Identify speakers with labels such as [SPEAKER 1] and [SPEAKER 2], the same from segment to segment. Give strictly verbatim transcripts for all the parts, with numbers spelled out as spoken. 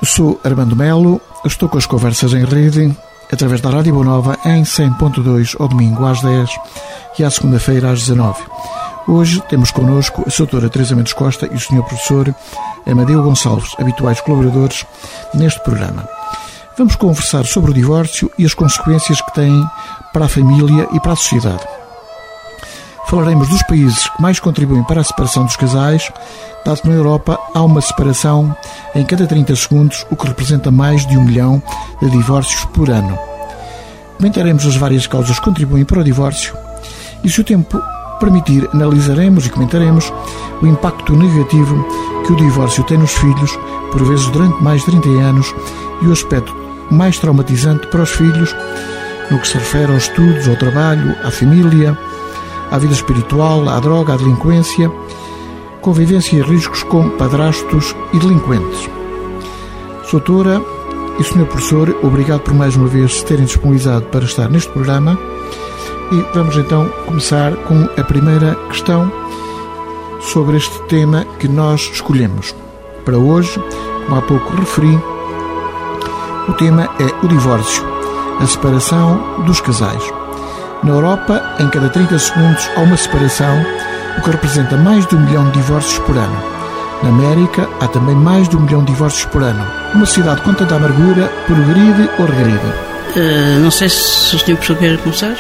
[SPEAKER 1] Sou Armando Melo, estou com as conversas em rede, através da Rádio Boa Nova, em cem ponto dois, ao domingo às dez e à segunda-feira às dezanove. Hoje temos connosco a doutora Teresa Mendes Costa e o senhor professor Amadeu Gonçalves, habituais colaboradores neste programa. Vamos conversar sobre o divórcio e as consequências que tem para a família e para a sociedade. Falaremos dos países que mais contribuem para a separação dos casais, dado que na Europa há uma separação em cada trinta segundos, o que representa mais de um milhão de divórcios por ano. Comentaremos as várias causas que contribuem para o divórcio e, se o tempo permitir, analisaremos e comentaremos o impacto negativo que o divórcio tem nos filhos, por vezes durante mais de trinta anos, e o aspecto mais traumatizante para os filhos no que se refere aos estudos, ao trabalho, à família, à vida espiritual, à droga, à delinquência, convivência e riscos com padrastos e delinquentes. Doutora e senhor professor, obrigado por mais uma vez se terem disponibilizado para estar neste programa e vamos então começar com a primeira questão sobre este tema que nós escolhemos. Para hoje, como há pouco referi, o tema é o divórcio, a separação dos casais. Na Europa, em cada trinta segundos há uma separação, o que representa mais de um milhão de divórcios por ano. Na América, há também mais de um milhão de divórcios por ano. Uma sociedade com tanta amargura, progride ou regride?
[SPEAKER 2] Uh, não sei se o senhor professor quer começar.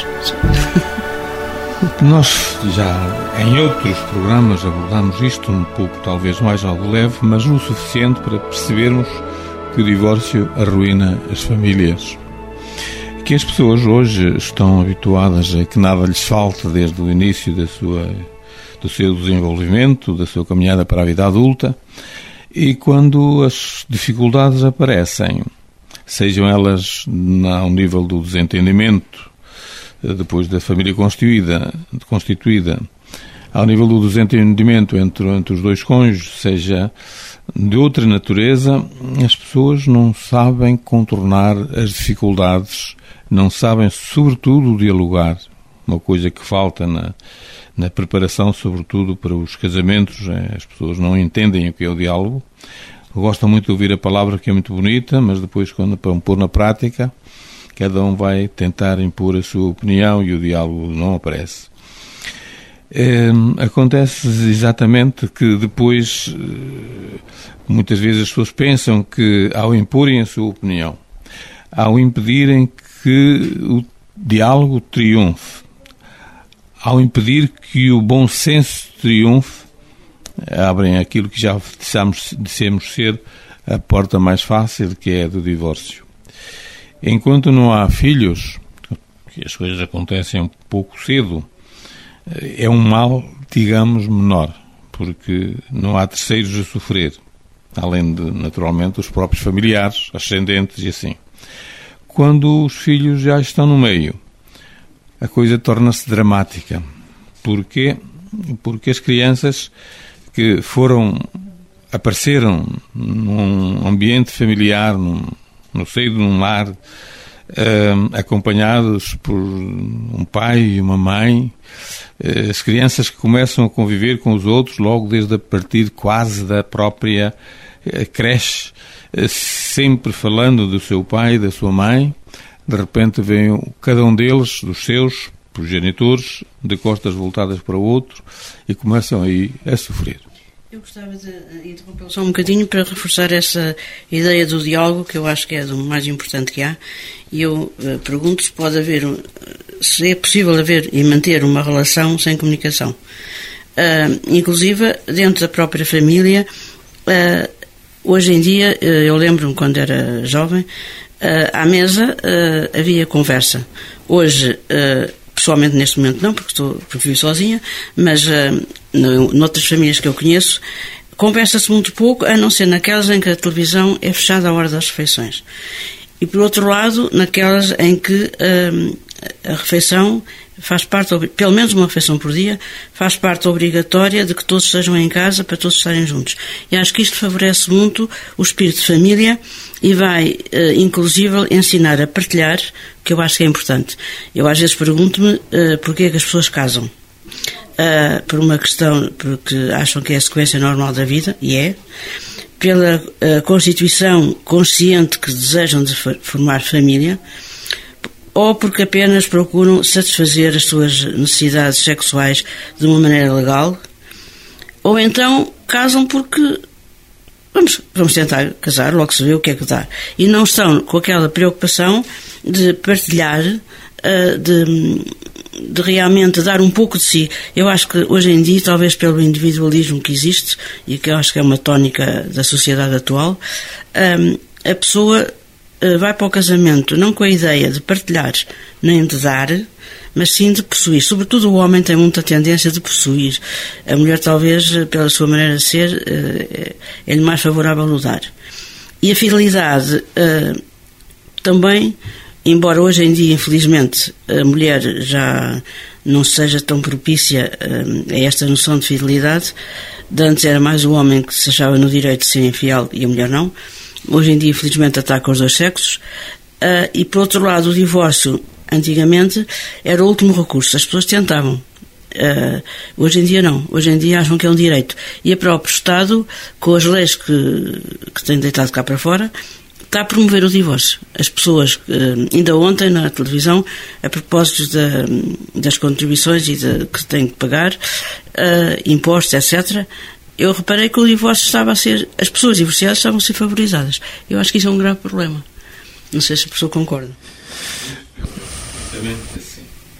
[SPEAKER 3] Nós já em outros programas abordamos isto um pouco, talvez mais algo leve, mas o suficiente para percebermos que o divórcio arruína as famílias. Que as pessoas hoje estão habituadas a que nada lhes falte desde o início da sua, do seu desenvolvimento, da sua caminhada para a vida adulta, e quando as dificuldades aparecem, sejam elas ao nível do desentendimento, depois da família constituída, constituída ao nível do desentendimento entre, entre os dois cônjuges, seja de outra natureza, as pessoas não sabem contornar as dificuldades, não sabem, sobretudo, dialogar. Uma coisa que falta na, na preparação, sobretudo, para os casamentos, é, as pessoas não entendem o que é o diálogo. Gostam muito de ouvir a palavra, que é muito bonita, mas depois, quando para pôr na prática, cada um vai tentar impor a sua opinião e o diálogo não aparece. É, acontece exatamente que depois, muitas vezes as pessoas pensam que, ao imporem a sua opinião, ao impedirem que o diálogo triunfe, ao impedir que o bom senso triunfe, abrem aquilo que já dissemos, dissemos ser a porta mais fácil, que é a do divórcio. Enquanto não há filhos, que as coisas acontecem um pouco cedo, é um mal, digamos, menor, porque não há terceiros a sofrer, além de, naturalmente, os próprios familiares, ascendentes e assim. Quando os filhos já estão no meio, a coisa torna-se dramática. Porquê? Porque as crianças que foram, apareceram num ambiente familiar, num, no seio de um lar, Uh, acompanhados por um pai e uma mãe, uh, as crianças que começam a conviver com os outros logo desde a partir quase da própria uh, creche, uh, sempre falando do seu pai e da sua mãe. De repente vem cada um deles, dos seus progenitores, de costas voltadas para o outro, e começam aí a sofrer.
[SPEAKER 2] Eu gostava de interromper só um bocadinho para reforçar essa ideia do diálogo, que eu acho que é do mais importante que há, e eu uh, pergunto se pode haver, se é possível haver e manter uma relação sem comunicação. Uh, inclusive, dentro da própria família, uh, hoje em dia, uh, eu lembro-me quando era jovem, uh, à mesa uh, havia conversa. Hoje, uh, pessoalmente neste momento não, porque, estou, porque vivo sozinha, mas uh, no, noutras famílias que eu conheço, conversa-se muito pouco, a não ser naquelas em que a televisão é fechada à hora das refeições. E, por outro lado, naquelas em que uh, a refeição faz parte, pelo menos uma refeição por dia, faz parte obrigatória de que todos estejam em casa para todos estarem juntos. E acho que isto favorece muito o espírito de família e vai, uh, inclusive, ensinar a partilhar, que eu acho que é importante. Eu às vezes pergunto-me uh, porquê é que as pessoas casam. Uh, por uma questão, porque acham que é a sequência normal da vida, e é. pela uh, constituição consciente que desejam de formar família, ou porque apenas procuram satisfazer as suas necessidades sexuais de uma maneira legal, ou então casam porque vamos, vamos tentar casar, logo se vê o que é que dá. E não estão com aquela preocupação de partilhar, uh, de, de realmente dar um pouco de si. Eu acho que hoje em dia, talvez pelo individualismo que existe, e que eu acho que é uma tónica da sociedade atual, um, a pessoa uh, vai para o casamento não com a ideia de partilhar nem de dar, mas sim de possuir. Sobretudo o homem tem muita tendência de possuir. A mulher, talvez, pela sua maneira de ser, é-lhe mais favorável no dar. E a fidelidade uh, também, embora hoje em dia, infelizmente, a mulher já não seja tão propícia uh, a esta noção de fidelidade, de antes era mais o homem que se achava no direito de ser infiel e a mulher não. Hoje em dia, infelizmente, ataca os dois sexos. Uh, e, por outro lado, o divórcio, antigamente, era o último recurso. As pessoas tentavam. Uh, hoje em dia não. Hoje em dia acham que é um direito. E o próprio Estado, com as leis que, que têm deitado cá para fora, está a promover o divórcio. As pessoas, uh, ainda ontem na televisão, a propósito da, das contribuições e de, que têm que pagar, uh, impostos, etcétera, eu reparei que o divórcio estava a ser... As pessoas divorciadas estavam a ser favorizadas. Eu acho que isso é um grave problema. Não sei se a pessoa concorda.
[SPEAKER 3] Assim.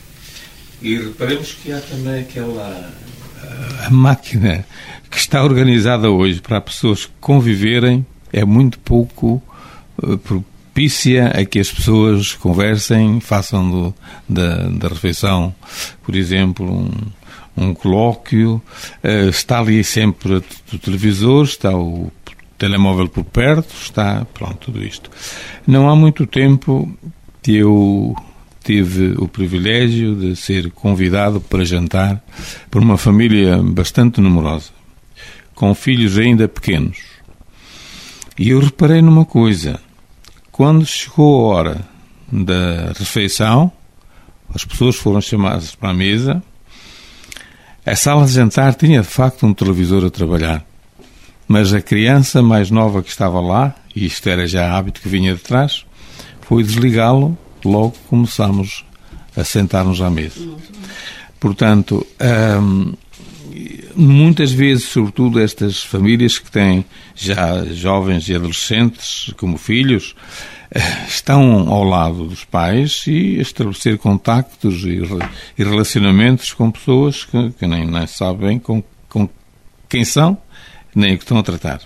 [SPEAKER 3] E reparemos que há também aquela a máquina que está organizada hoje para as pessoas conviverem é muito pouco uh, propícia a que as pessoas conversem, façam do, da, da refeição, por exemplo, um, um colóquio, uh, está ali sempre o televisor, está o telemóvel por perto, está, pronto, tudo isto. Não há muito tempo que eu tive o privilégio de ser convidado para jantar por uma família bastante numerosa, com filhos ainda pequenos. E eu reparei numa coisa. Quando chegou a hora da refeição, as pessoas foram chamadas para a mesa, a sala de jantar tinha de facto um televisor a trabalhar, mas a criança mais nova que estava lá, e isto era já hábito que vinha de trás, foi desligá-lo logo começámos a sentar-nos à mesa. Portanto, hum, muitas vezes, sobretudo estas famílias que têm já jovens e adolescentes como filhos, estão ao lado dos pais e estabelecer contactos e, e relacionamentos com pessoas que, que nem, nem sabem com, com quem são, nem o que estão a tratar.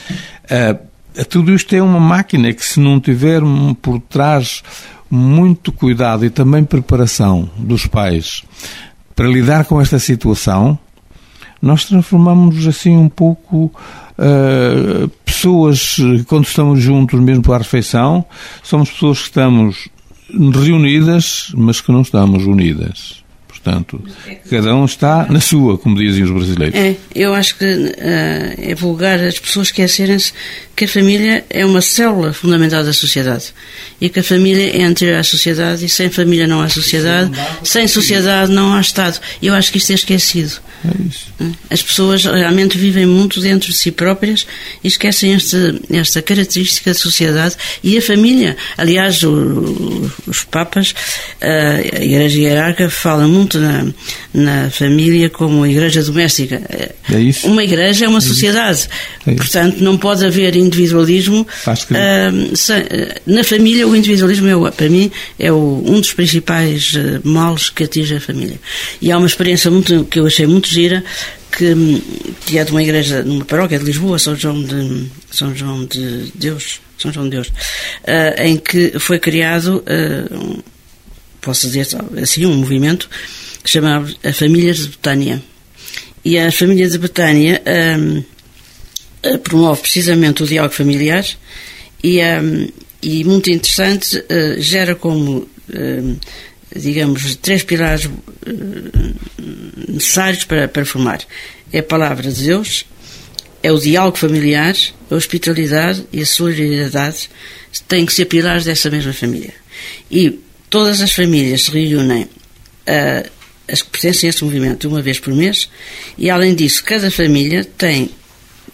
[SPEAKER 3] Uh, tudo isto é uma máquina que, se não tiver por trás muito cuidado e também preparação dos pais para lidar com esta situação, nós transformamos-nos assim um pouco uh, pessoas, quando estamos juntos mesmo para a refeição, somos pessoas que estamos reunidas, mas que não estamos unidas. Portanto, cada um está na sua, como dizem os brasileiros.
[SPEAKER 2] É, eu acho que uh, é vulgar as pessoas esquecerem-se que a família é uma célula fundamental da sociedade e que a família é anterior à sociedade e sem família não há sociedade, sem sociedade não há Estado. Eu acho que isto é esquecido.
[SPEAKER 3] É isso.
[SPEAKER 2] As pessoas realmente vivem muito dentro de si próprias e esquecem esta, esta característica da sociedade e a família. Aliás, o, os papas, a Igreja Hierárquica fala muito na, na família como a igreja doméstica.
[SPEAKER 3] É isso.
[SPEAKER 2] Uma igreja é uma sociedade. É isso. Portanto, não pode haver individualismo. Uh, sem, uh, na família, o individualismo, é, para mim, é o, um dos principais uh, males que atinge a família. E há uma experiência muito, que eu achei muito gira, que, que é de uma igreja, numa paróquia de Lisboa, São João de, São João de Deus, São João de Deus, uh, em que foi criado, uh, um, posso dizer assim, um movimento que se chamava a Famílias de Betânia. E a Família de Betânia um, promove precisamente o diálogo familiar e, um, e muito interessante, uh, gera como, uh, digamos, três pilares uh, necessários para, para formar. É a palavra de Deus, é o diálogo familiar, a hospitalidade e a solidariedade têm que ser pilares dessa mesma família. E todas as famílias se reúnem, uh, as que pertencem a esse movimento, uma vez por mês, e além disso, cada família tem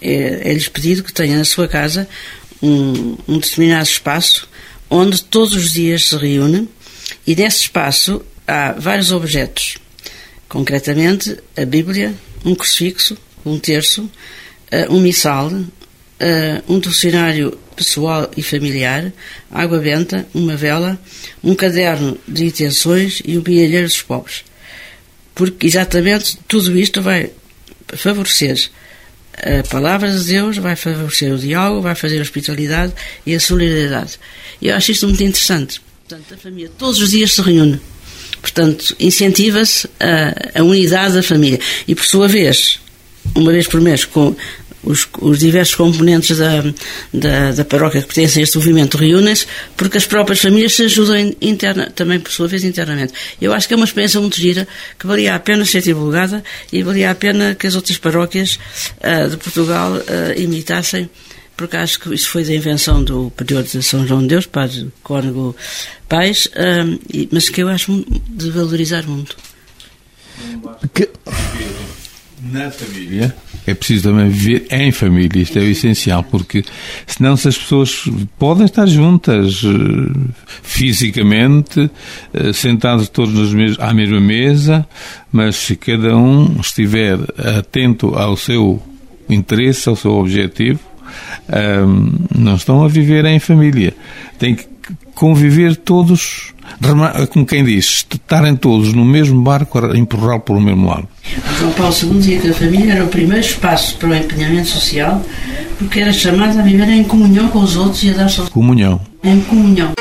[SPEAKER 2] é, é-lhes pedido que tenham na sua casa um, um determinado espaço onde todos os dias se reúne, e nesse espaço há vários objetos, concretamente a Bíblia, um crucifixo, um terço, um missal, um dicionário pessoal e familiar, água benta, uma vela, um caderno de intenções e um bilheteiro dos pobres. Porque exatamente tudo isto vai favorecer a palavra de Deus, vai favorecer o diálogo, vai fazer a hospitalidade e a solidariedade. E eu acho isto muito interessante. Portanto, a família todos os dias se reúne. Portanto, incentiva-se a, a unidade da família. E, por sua vez, uma vez por mês, com os, os diversos componentes da, da, da paróquia que pertencem a este movimento reúnem-se, porque as próprias famílias se ajudam interna, também, por sua vez, internamente. Eu acho que é uma experiência muito gira, que valia a pena ser divulgada e valia a pena que as outras paróquias uh, de Portugal uh, imitassem, porque acho que isso foi da invenção do prior de São João de Deus, padre Cônego Paes, uh, e, mas que eu acho de valorizar muito.
[SPEAKER 3] Que... Na família é preciso também viver em família, isto é o essencial, porque senão, se as pessoas podem estar juntas fisicamente, sentados todos nos mes- à mesma mesa, mas se cada um estiver atento ao seu interesse, ao seu objetivo, um, não estão a viver em família. Tem que conviver todos, como quem diz, estarem todos no mesmo barco a empurrar por o mesmo lado.
[SPEAKER 2] João Paulo segundo dizia que a família era o primeiro espaço para o empenhamento social, porque era chamada a viver em comunhão com os outros e a dar-se
[SPEAKER 3] comunhão.
[SPEAKER 2] Em comunhão.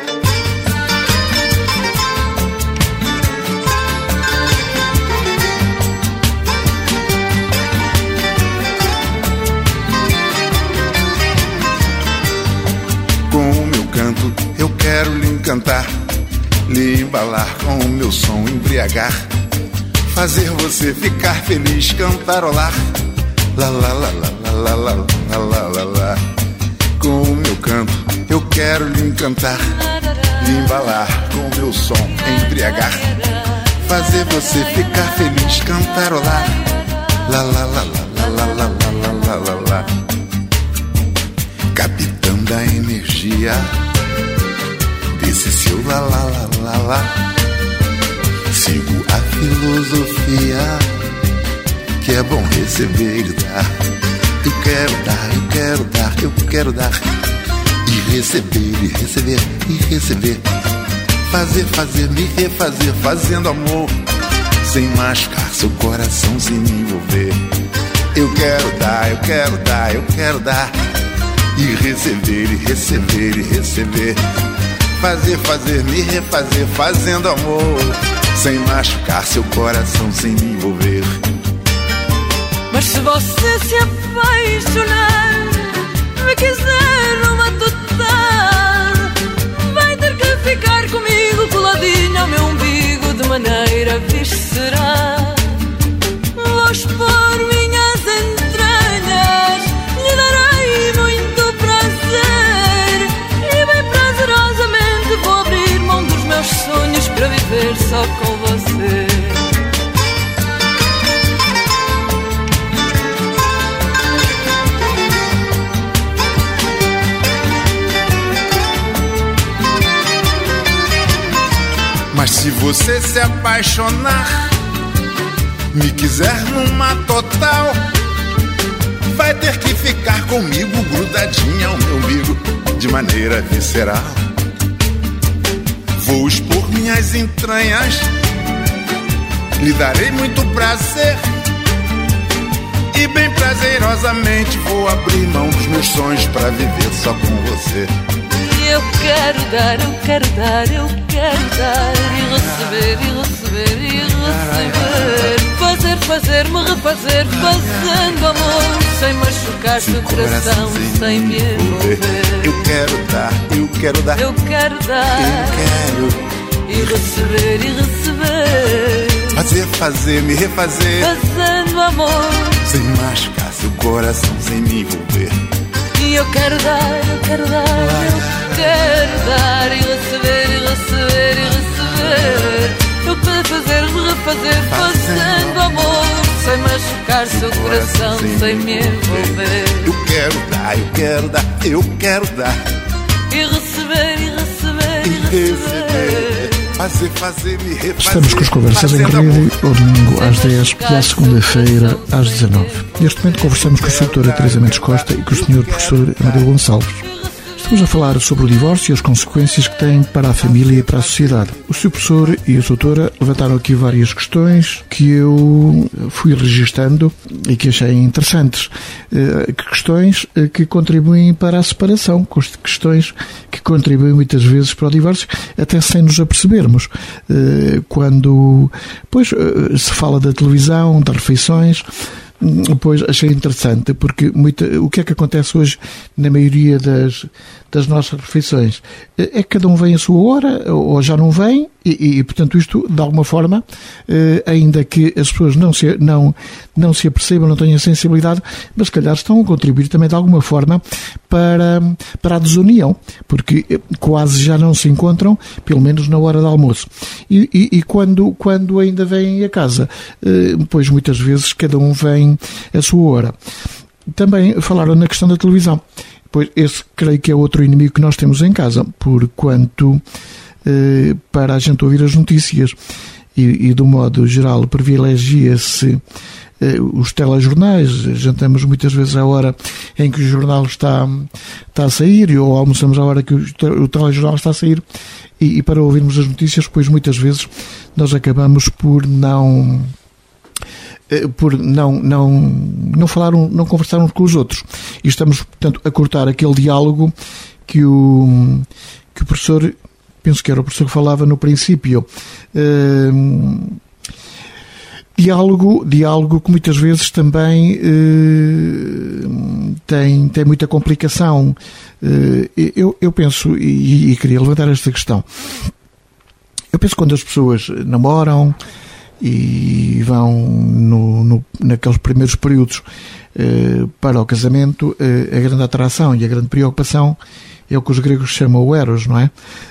[SPEAKER 4] Cantar, lhe embalar com o meu som, embriagar, fazer você ficar feliz, cantarolar, lá lá lá lá lá lá lá lá lá lá. Com o meu canto eu quero lhe encantar, lhe embalar com o meu som, embriagar, fazer você ficar feliz, cantarolar, lá lá lá lá lá lá lá lá lá lá. Capitão da energia, esse seu lá lá lá lá lá. Sigo a filosofia que é bom receber e dar. Eu quero dar, eu quero dar, eu quero dar. E receber, e receber, e receber. Fazer, fazer, me refazer, fazendo amor, sem machucar seu coração, sem me envolver. Eu quero dar, eu quero dar, eu quero dar. E receber, e receber, e receber. Fazer, fazer, me refazer, fazendo amor, sem machucar seu coração, sem me envolver.
[SPEAKER 5] Mas se você se apaixonar, me quiser numa total, vai ter que ficar comigo coladinho ao meu umbigo, de maneira visceral. Vou expor minhas entranhas, lhe darei muito prazer, e bem prazerosamente vou abrir mão dos meus sonhos para viver só com você.
[SPEAKER 4] Mas se você se apaixonar, me quiser numa total, vai ter que ficar comigo grudadinha ao meu umbigo, de maneira visceral. Vou expor minhas entranhas, lhe darei muito prazer, e bem prazerosamente vou abrir mão dos meus sonhos para viver só com você.
[SPEAKER 5] Eu quero dar, eu quero dar, eu quero dar, e receber, e receber, e receber. Fazer, fazer, me refazer, fazendo amor, sem machucar seu coração, sem me envolver.
[SPEAKER 4] Eu quero dar, eu quero dar,
[SPEAKER 5] eu quero dar,
[SPEAKER 4] eu quero.
[SPEAKER 5] E receber, e receber.
[SPEAKER 4] Fazer, fazer, me refazer,
[SPEAKER 5] fazendo amor,
[SPEAKER 4] sem machucar seu coração, sem me envolver.
[SPEAKER 5] E eu quero dar, eu quero dar, eu quero dar, e receber, e receber, e receber. Eu quero fazer, me refazer, fazendo amor, sem sem machucar seu coração, sem me envolver.
[SPEAKER 4] Eu quero dar, eu quero dar, eu quero dar.
[SPEAKER 5] E receber, e receber, e receber.
[SPEAKER 4] Fazer, fazer, me refazer.
[SPEAKER 1] Estamos com as conversas em rede, ao domingo às dez e à segunda-feira às dezanove. Neste momento conversamos com a doutora Teresa Mendes Costa e com o senhor professor Amadeu Gonçalves. Estamos a falar sobre o divórcio e as consequências que tem para a família e para a sociedade. O senhor professor e a doutora levantaram aqui várias questões que eu fui registando e que achei interessantes. Questões que contribuem para a separação, questões que contribuem muitas vezes para o divórcio, até sem nos apercebermos. Quando, pois, se fala da televisão, das refeições, pois achei interessante, porque muita, o que é que acontece hoje na maioria das, das nossas refeições? É que cada um vem a sua hora, ou já não vem, e, e portanto isto, de alguma forma, eh, ainda que as pessoas não se, não, não se apercebam, não tenham sensibilidade, mas se calhar estão a contribuir também de alguma forma para, para a desunião, porque quase já não se encontram, pelo menos na hora do almoço. E, e, e quando, quando ainda vêm a casa, eh, pois muitas vezes cada um vem a sua hora. Também falaram na questão da televisão, pois esse creio que é outro inimigo que nós temos em casa, por quanto eh, para a gente ouvir as notícias e, e do modo geral privilegia-se eh, os telejornais. Jantamos muitas vezes à hora em que o jornal está, está a sair, ou almoçamos à hora que o, o telejornal está a sair, e, e para ouvirmos as notícias, pois muitas vezes nós acabamos por não por não, não, não falar, não conversar uns com os outros. E estamos, portanto, a cortar aquele diálogo que o, que o professor, penso que era o professor que falava no princípio, uh, diálogo, diálogo que muitas vezes também uh, tem, tem muita complicação. Uh, eu, eu penso, e, e queria levantar esta questão, eu penso que quando as pessoas namoram e vão no, no, naqueles primeiros períodos eh, para o casamento, eh, a grande atração e a grande preocupação é o que os gregos chamam o eros, não é?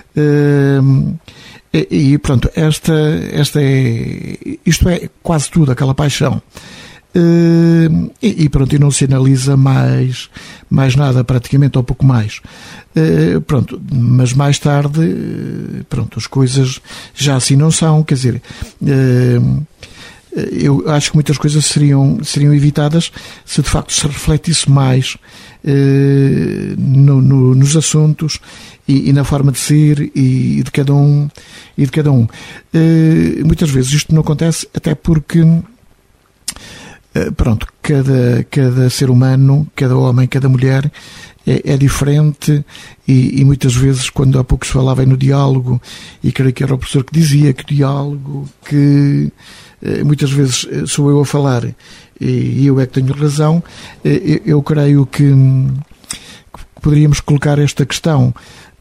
[SPEAKER 1] Eh, e, pronto, esta, esta é, isto é quase tudo, aquela paixão. Uh, e, e pronto, e não se analisa mais, mais nada, praticamente, ou pouco mais. Uh, pronto, mas mais tarde, uh, pronto, as coisas já assim não são, quer dizer, uh, eu acho que muitas coisas seriam, seriam evitadas se de facto se refletisse mais uh, no, no, nos assuntos e, e na forma de ser e, e de cada um. E de cada um. Uh, muitas vezes isto não acontece até porque pronto, cada, cada ser humano, cada homem, cada mulher é, é diferente e, e muitas vezes, quando há pouco se falava no diálogo, e creio que era o professor que dizia que o diálogo, que muitas vezes sou eu a falar e eu é que tenho razão, eu, eu creio que, que poderíamos colocar esta questão.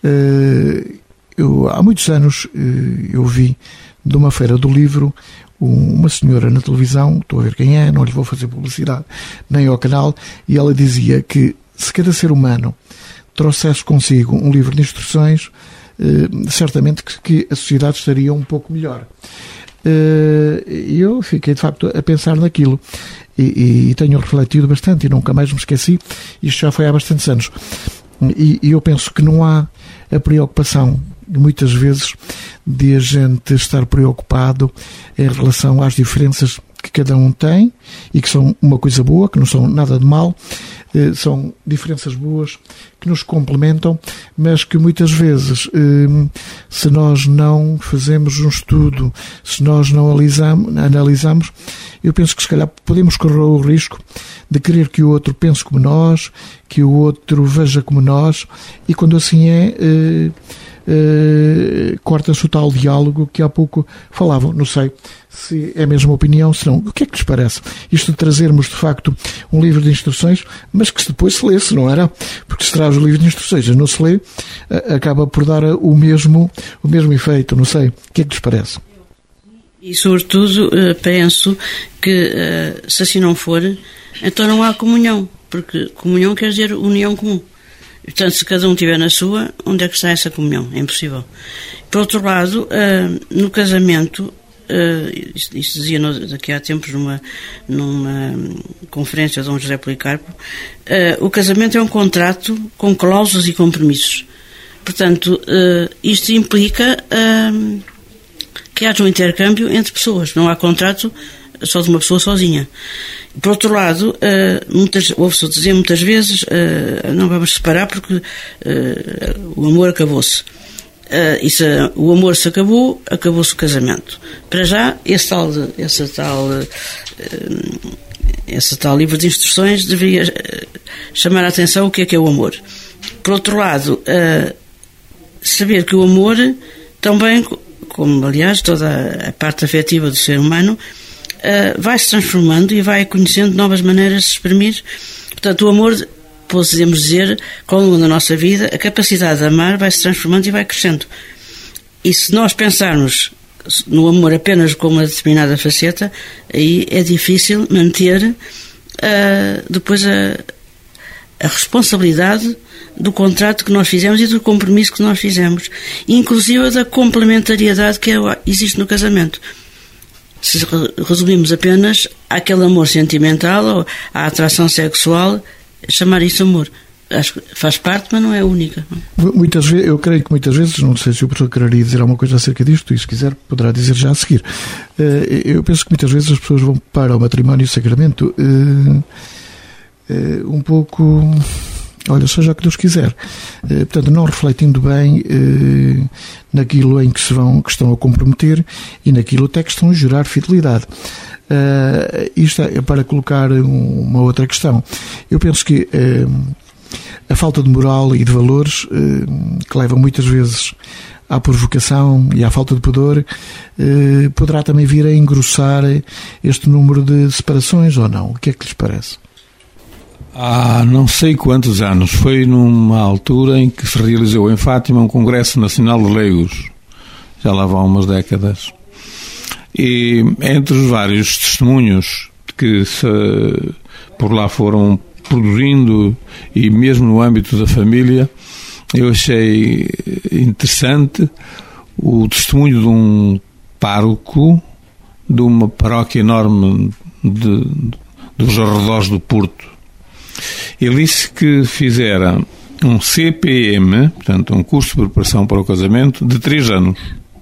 [SPEAKER 1] Eu, há muitos anos eu vi de uma feira do livro uma senhora na televisão, estou a ver quem é, não lhe vou fazer publicidade, nem ao canal, e ela dizia que se cada ser humano trouxesse consigo um livro de instruções, eh, certamente que, que a sociedade estaria um pouco melhor. E eh, eu fiquei, de facto, a pensar naquilo, e, e tenho refletido bastante, e nunca mais me esqueci, isto já foi há bastantes anos, e, e eu penso que não há a preocupação muitas vezes de a gente estar preocupado em relação às diferenças que cada um tem e que são uma coisa boa, que não são nada de mal, eh, são diferenças boas que nos complementam, mas que muitas vezes, eh, se nós não fazemos um estudo, se nós não analisamos, analisamos, eu penso que se calhar podemos correr o risco de querer que o outro pense como nós, que o outro veja como nós, e quando assim é, eh, Uh, corta-se o tal diálogo que há pouco falavam. Não sei se é a mesma opinião, se não. O que é que lhes parece? Isto de trazermos, de facto, um livro de instruções, mas que depois se lê-se, não era? Porque se traz o livro de instruções e não se lê, uh, acaba por dar o mesmo, o mesmo efeito. Não sei. O que é que lhes parece?
[SPEAKER 2] E, sobretudo, uh, penso que, uh, se assim não for, então não há comunhão. Porque comunhão quer dizer união comum. Portanto, se cada um estiver na sua, onde é que está essa comunhão? É impossível. Por outro lado, uh, no casamento, uh, isto, isto dizia no, daqui a tempos numa, numa conferência de Dom José Policarpo, uh, o casamento é um contrato com cláusulas e compromissos. Portanto, uh, isto implica uh, que haja um intercâmbio entre pessoas, não há contrato só de uma pessoa sozinha. Por outro lado, uh, muitas, ouve-se dizer muitas vezes, uh, não vamos separar porque uh, o amor acabou-se. Uh, e se o amor se acabou, acabou-se o casamento. Para já, esse tal, esse tal, uh, esse tal livro de instruções deveria uh, chamar a atenção o que é que é o amor. Por outro lado, uh, saber que o amor também, como aliás toda a parte afetiva do ser humano, uh, vai se transformando e vai conhecendo novas maneiras de se exprimir. Portanto, o amor, podemos dizer, ao longo da nossa vida, a capacidade de amar vai se transformando e vai crescendo. E se nós pensarmos no amor apenas como uma determinada faceta, aí é difícil manter uh, depois a, a responsabilidade do contrato que nós fizemos e do compromisso que nós fizemos, inclusive da complementariedade que existe no casamento. Se resumimos apenas àquele amor sentimental ou à atração sexual, chamar isso amor. Acho que faz parte, mas não é única.
[SPEAKER 1] Muitas vezes, eu creio que muitas vezes, não sei se o professor quereria dizer alguma coisa acerca disto, e se quiser poderá dizer já a seguir. Eu penso que muitas vezes as pessoas vão para o matrimónio e o sacramento um pouco, olha, seja o que Deus quiser, portanto não refletindo bem naquilo em que se vão, que estão a comprometer e naquilo até que estão a jurar fidelidade. Uh, isto é para colocar um, uma outra questão. Eu penso que uh, a falta de moral e de valores uh, que leva muitas vezes à provocação e à falta de pudor uh, poderá também vir a engrossar este número de separações ou não? O que é que lhes parece?
[SPEAKER 3] Há não sei quantos anos, foi numa altura em que se realizou em Fátima um Congresso Nacional de Leigos, já lá vão umas décadas. E entre os vários testemunhos que se, por lá foram produzindo, e mesmo no âmbito da família, eu achei interessante o testemunho de um pároco de uma paróquia enorme de, de, dos arredores do Porto. Ele disse que fizera um C P M, portanto um curso de preparação para o casamento, de três anos.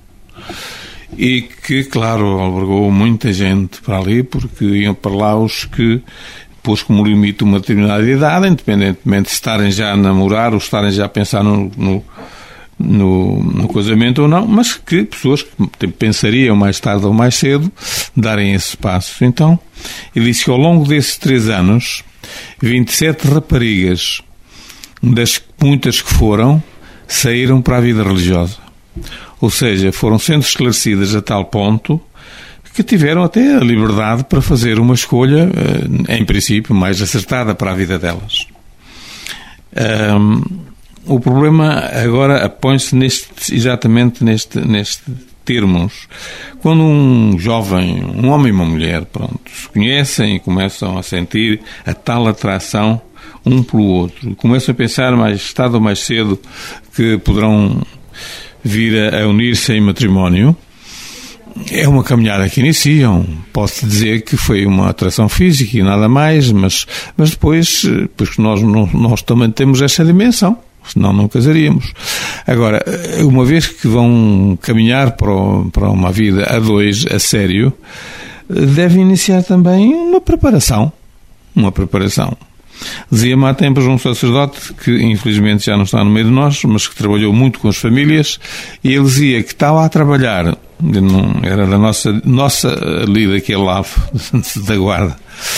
[SPEAKER 3] E que, claro, albergou muita gente para ali, porque iam para lá os que pôs como limite uma determinada idade, independentemente de estarem já a namorar ou estarem já a pensar no, no, no, no casamento ou não, mas que pessoas que pensariam mais tarde ou mais cedo darem esse passo. Então, ele disse que ao longo desses três anos, vinte e sete raparigas, das muitas que foram, saíram para a vida religiosa. Ou seja, foram sendo esclarecidas a tal ponto que tiveram até a liberdade para fazer uma escolha, em princípio, mais acertada para a vida delas. Um, o problema agora põe-se neste, exatamente neste, neste termos. Quando um jovem, um homem e uma mulher, pronto, se conhecem e começam a sentir a tal atração um pelo outro, começam a pensar mais tarde ou mais cedo que poderão vir a unir-se em matrimónio, é uma caminhada que iniciam. Posso dizer que foi uma atração física e nada mais, mas, mas depois, porque nós, nós também temos essa dimensão, senão não casaríamos. Agora, uma vez que vão caminhar para, o, para uma vida a dois, a sério, devem iniciar também uma preparação. Uma preparação. Dizia-me há tempos um sacerdote que infelizmente já não está no meio de nós, mas que trabalhou muito com as famílias, e ele dizia que estava a trabalhar, não, era da nossa, nossa ali daquele lado da Guarda,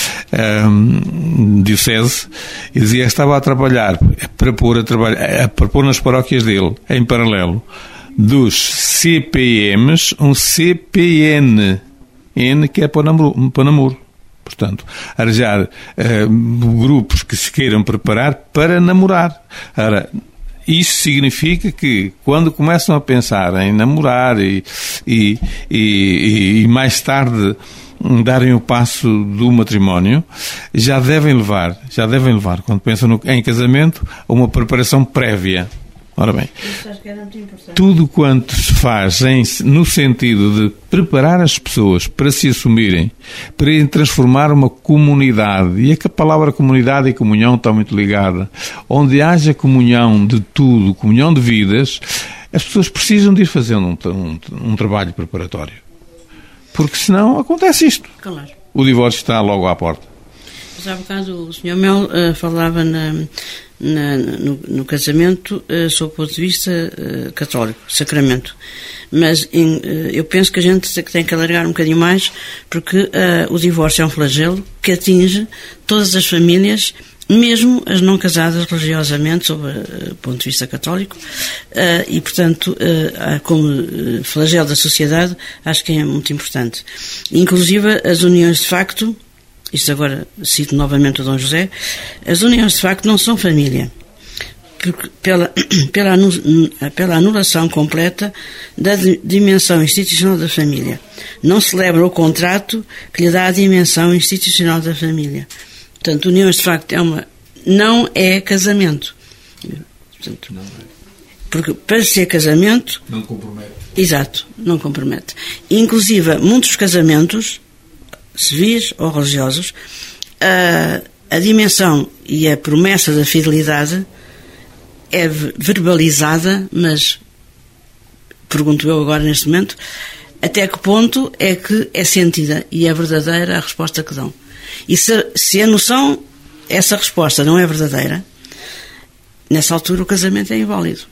[SPEAKER 3] um, diocese, e dizia que estava a trabalhar para pôr, a trabalhar, para pôr nas paróquias dele, em paralelo, dos C P Ms, um C P N, N que é para namoro. Para namoro. Portanto, arranjar uh, grupos que se queiram preparar para namorar. Ora, isso significa que, quando começam a pensar em namorar e, e, e, e mais tarde darem o passo do matrimónio, já devem levar, já devem levar, quando pensam no, em casamento, a uma preparação prévia. Ora bem, tudo quanto se faz em, no sentido de preparar as pessoas para se assumirem, para transformar uma comunidade, e é que a palavra comunidade e comunhão estão muito ligadas, onde haja comunhão de tudo, comunhão de vidas, as pessoas precisam de ir fazendo um, um, um trabalho preparatório. Porque senão acontece isto.
[SPEAKER 2] Claro.
[SPEAKER 3] O divórcio está logo à porta.
[SPEAKER 2] Mas há bocado o senhor Mel uh, falava na, na, no, no casamento uh, sob o ponto de vista uh, católico, sacramento. Mas em, uh, eu penso que a gente tem que alargar um bocadinho mais, porque uh, o divórcio é um flagelo que atinge todas as famílias, mesmo as não casadas religiosamente, sob o ponto de vista católico, uh, e, portanto, uh, como uh, flagelo da sociedade, acho que é muito importante. Inclusive, as uniões de facto, isto agora cito novamente o Dom José, as uniões de facto não são família, porque pela, pela, pela anulação completa da dimensão institucional da família. Não celebra o contrato que lhe dá a dimensão institucional da família. Portanto, uniões de facto é uma, não é casamento. Portanto, não é. Porque para ser casamento...
[SPEAKER 3] Não compromete.
[SPEAKER 2] Exato, não compromete. Inclusive, muitos casamentos, civis ou religiosos, a, a dimensão e a promessa da fidelidade é verbalizada, mas, pergunto eu agora neste momento, até que ponto é que é sentida e é verdadeira a resposta que dão. E se, se a noção, essa resposta não é verdadeira, nessa altura o casamento é inválido.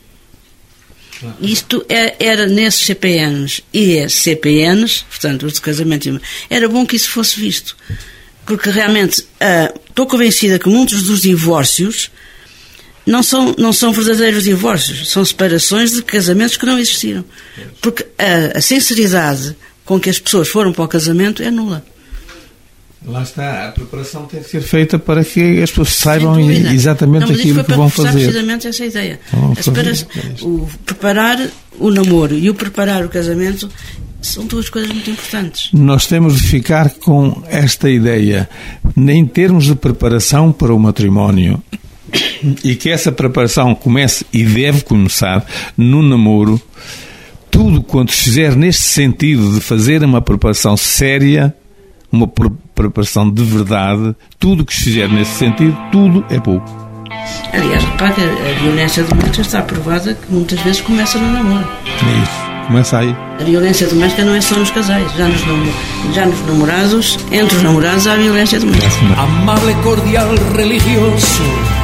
[SPEAKER 2] Isto é, era nesses C P Ns e é C P Ns, portanto, os de casamento, era bom que isso fosse visto. Porque realmente uh, estou convencida que muitos dos divórcios não são, não são verdadeiros divórcios, são separações de casamentos que não existiram. Porque a, a sinceridade com que as pessoas foram para o casamento é nula.
[SPEAKER 3] Lá está, a preparação tem que ser feita para que as pessoas saibam exatamente
[SPEAKER 2] não,
[SPEAKER 3] aquilo que vão fazer.
[SPEAKER 2] Precisamente essa ideia. Fazer, o preparar o namoro e o preparar o casamento são duas coisas muito importantes.
[SPEAKER 3] Nós temos de ficar com esta ideia, em termos de preparação para o matrimónio, e que essa preparação comece e deve começar no namoro. Tudo quanto se fizer neste sentido de fazer uma preparação séria, uma preparação de verdade, tudo que se fizer nesse sentido, tudo é pouco.
[SPEAKER 2] Aliás, repare que a violência doméstica está provada que muitas vezes começa no namoro.
[SPEAKER 3] É isso, começa aí.
[SPEAKER 2] A violência doméstica não é só nos casais, já nos, já nos namorados, entre os namorados há violência doméstica.
[SPEAKER 6] Amable, cordial, religioso,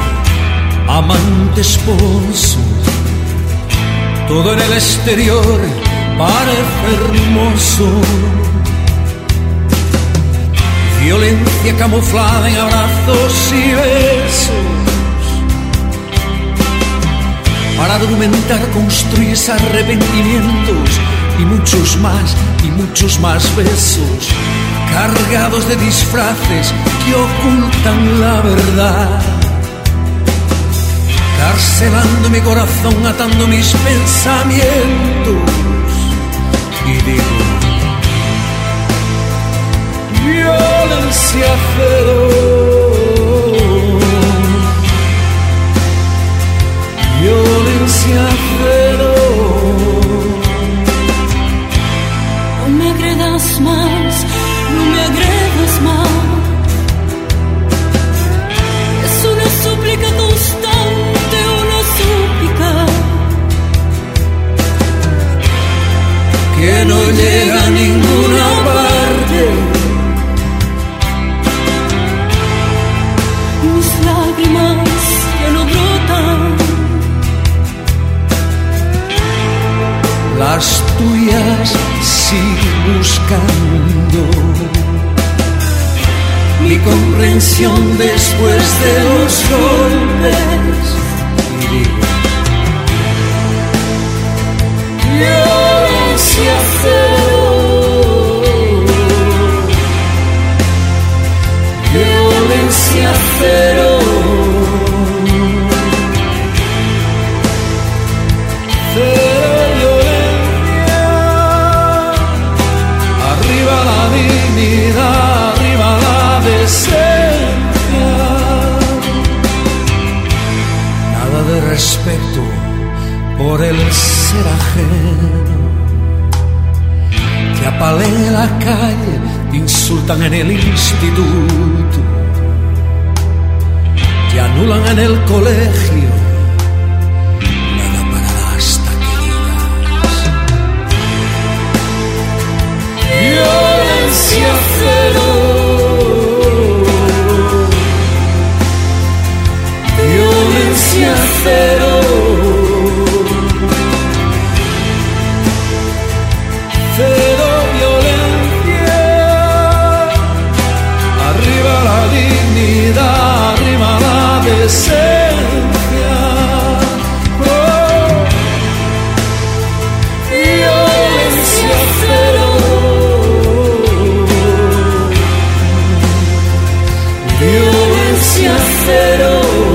[SPEAKER 6] amante, esposo, todo en el exterior parece hermoso. Violencia camuflada en abrazos y besos. Para argumentar construyes arrepentimientos y muchos más, y muchos más besos, cargados de disfraces que ocultan la verdad. Carcelando mi corazón, atando mis pensamientos. Y digo: violencia cero, violencia cero.
[SPEAKER 5] No me agredas más, no me agredas más. Es una súplica constante, una súplica
[SPEAKER 6] que no llega a ninguna parte.
[SPEAKER 5] Lágrimas que no brotan,
[SPEAKER 6] las tuyas sigo buscando, mi comprensión después de los golpes. Y digo: violencia cero, violencia cero. por el ser ajeno. Te apalean en la calle, te insultan en el instituto, te anulan en el colegio, nada parará hasta que digas violencia cero, violencia cero. Cero violencia, arriba la dignidad, arriba la decencia. Oh, violencia cero, violencia cero.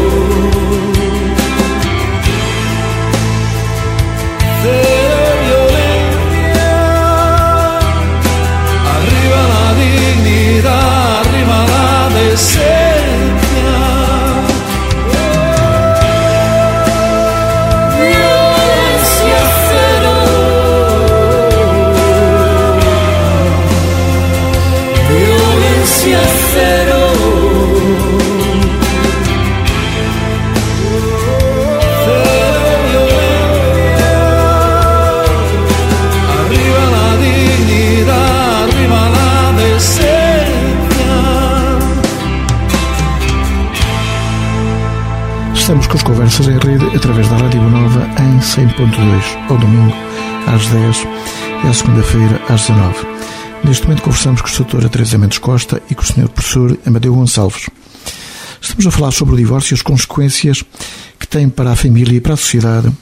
[SPEAKER 1] Estamos com as conversas em rede através da Rádio Nova em cem ponto dois, ao domingo às dez e à segunda-feira às dezanove. Neste momento conversamos com a doutora Teresa Mendes Costa e com o senhor professor Amadeu Gonçalves. Estamos a falar sobre o divórcio e as consequências que tem para a família e para a sociedade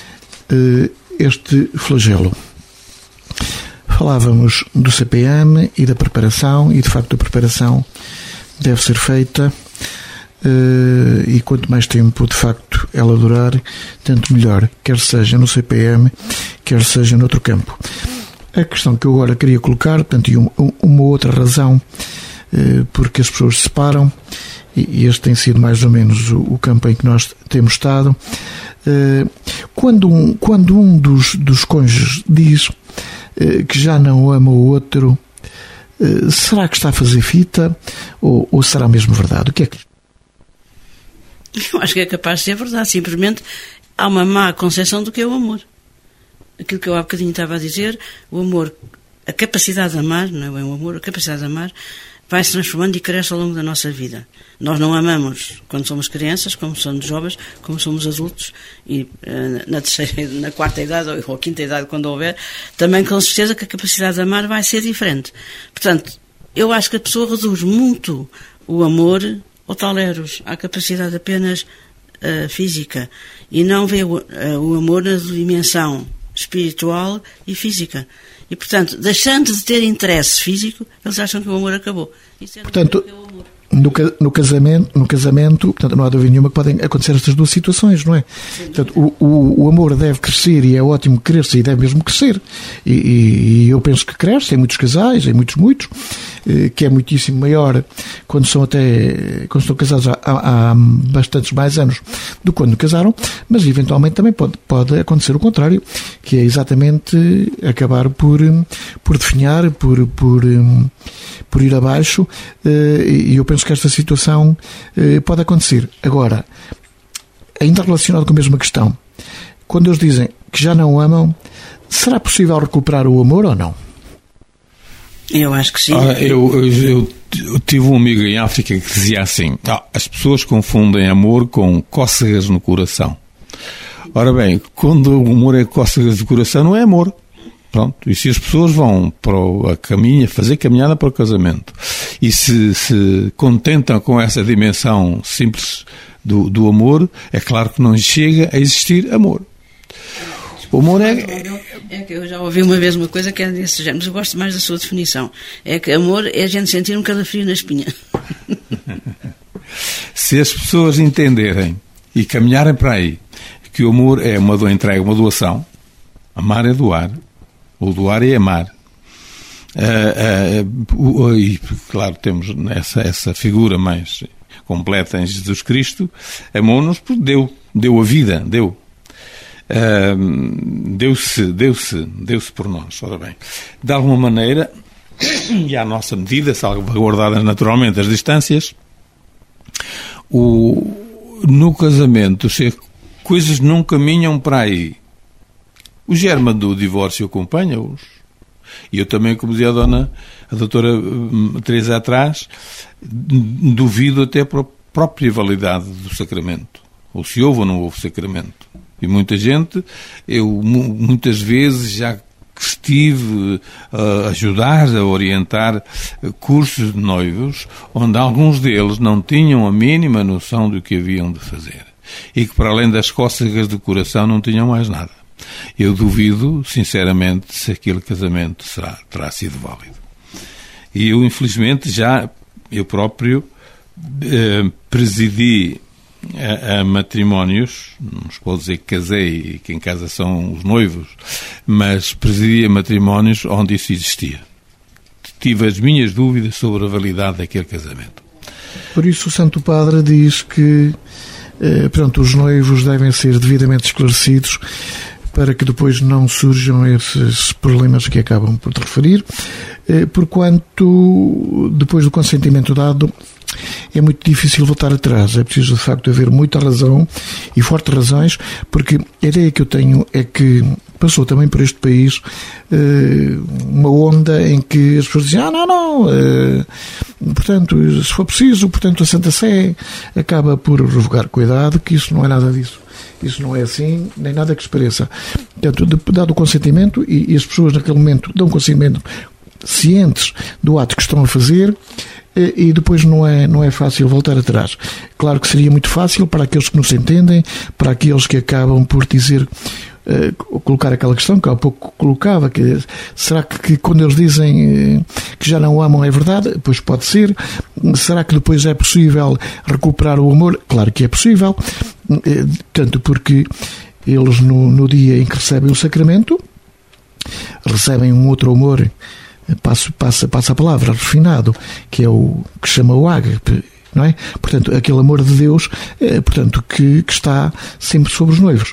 [SPEAKER 1] este flagelo. Falávamos do C P M e da preparação, e de facto a preparação deve ser feita. Uh, e quanto mais tempo de facto ela durar, tanto melhor, quer seja no C P M, quer seja noutro campo. A questão que eu agora queria colocar, portanto, e uma, uma outra razão uh, porque as pessoas se separam, e, e este tem sido mais ou menos o, o campo em que nós temos estado, uh, quando um, quando um dos, dos cônjuges diz uh, que já não ama o outro, uh, será que está a fazer fita ou, ou será mesmo verdade? O que é que
[SPEAKER 2] Eu acho que é capaz de ser verdade. Simplesmente há uma má concepção do que é o amor. Aquilo que eu há bocadinho estava a dizer, o amor, a capacidade de amar, não é bem o amor, a capacidade de amar vai se transformando e cresce ao longo da nossa vida. Nós não amamos quando somos crianças, como somos jovens, como somos adultos, e na terceira, na quarta idade ou na quinta idade, quando houver, também com certeza que a capacidade de amar vai ser diferente. Portanto, eu acho que a pessoa reduz muito o amor ou toleros, à capacidade apenas uh, física, e não vê o, uh, o amor na dimensão espiritual e física. E, portanto, deixando de ter interesse físico, eles acham que o amor acabou. Isso é
[SPEAKER 1] portanto,
[SPEAKER 2] que é o amor.
[SPEAKER 1] No, no, casamento, no casamento, portanto, não há dúvida nenhuma que podem acontecer estas duas situações, não é? Portanto, o, o, o amor deve crescer, e é ótimo que cresça, e deve mesmo crescer. E, e, e eu penso que cresce em muitos casais, em muitos, muitos, que é muitíssimo maior quando são até, quando estão casados há, há bastantes mais anos do que quando casaram, mas eventualmente também pode, pode acontecer o contrário, que é exatamente acabar por, por definhar, por, por, por ir abaixo, e eu penso que esta situação pode acontecer. Agora, ainda relacionado com a mesma questão, quando eles dizem que já não amam, será possível recuperar o amor ou não?
[SPEAKER 2] Eu acho que sim.
[SPEAKER 3] Ah, eu, eu, eu, eu tive um amigo em África que dizia assim: ah, as pessoas confundem amor com cócegas no coração. Ora bem, quando o amor é cócegas no coração, não é amor. Pronto. E se as pessoas vão para a caminha, fazer caminhada para o casamento, e se, se contentam com essa dimensão simples do, do amor, é claro que não chega a existir amor. O amor é...
[SPEAKER 2] É que eu já ouvi uma vez uma coisa que é desse género, mas eu gosto mais da sua definição. É que amor é a gente sentir um calafrio na espinha.
[SPEAKER 3] Se as pessoas entenderem e caminharem para aí que o amor é uma do entrega, uma doação, amar é doar, ou doar é amar. Uh, uh, uh, e, claro, temos essa, essa figura mais completa em Jesus Cristo, amou-nos porque deu, deu a vida, deu. Uh, deu-se, deu-se, deu-se por nós. Ora bem, de alguma maneira, e à nossa medida, salvaguardadas naturalmente as distâncias, o, no casamento, se coisas não caminham para aí, o germe do divórcio acompanha-os. E eu também, como dizia a dona, a doutora Teresa atrás, duvido até para a própria validade do sacramento. Ou se houve ou não houve sacramento. E muita gente, eu muitas vezes já estive a ajudar, a orientar cursos de noivos, onde alguns deles não tinham a mínima noção do que haviam de fazer. E que, para além das cócegas do coração, não tinham mais nada. Eu duvido, sinceramente, se aquele casamento será, terá sido válido. E eu, infelizmente, já, eu próprio, eh, presidi a, a matrimónios, não se pode dizer que casei e que em casa são os noivos, mas presidi a matrimónios onde isso existia. Tive as minhas dúvidas sobre a validade daquele casamento.
[SPEAKER 1] Por isso o Santo Padre diz que eh, pronto, os noivos devem ser devidamente esclarecidos para que depois não surjam esses problemas que acabam por te referir, eh, porquanto depois do consentimento dado é muito difícil voltar atrás. É preciso, de facto, haver muita razão e fortes razões, porque a ideia que eu tenho é que passou também por este país eh, uma onda em que as pessoas dizem, ah, não, não, eh, portanto, se for preciso, portanto, a Santa Sé acaba por revogar. Cuidado, que isso não é nada disso. Isso não é assim, nem nada que se pareça. Portanto, dado o consentimento, e, e as pessoas naquele momento dão consentimento cientes do ato que estão a fazer, e depois não é, não é fácil voltar atrás. Claro que seria muito fácil para aqueles que não se entendem, para aqueles que acabam por dizer, uh, colocar aquela questão que há pouco colocava, que será que, que quando eles dizem uh, que já não amam é verdade? Pois pode ser. Será que depois é possível recuperar o amor? Claro que é possível, uh, tanto porque eles no, no dia em que recebem o sacramento recebem um outro amor, Passa, passa, passa a palavra, refinado, que é o que chama o ágape, não é? Portanto, aquele amor de Deus, é, portanto, que, que está sempre sobre os noivos.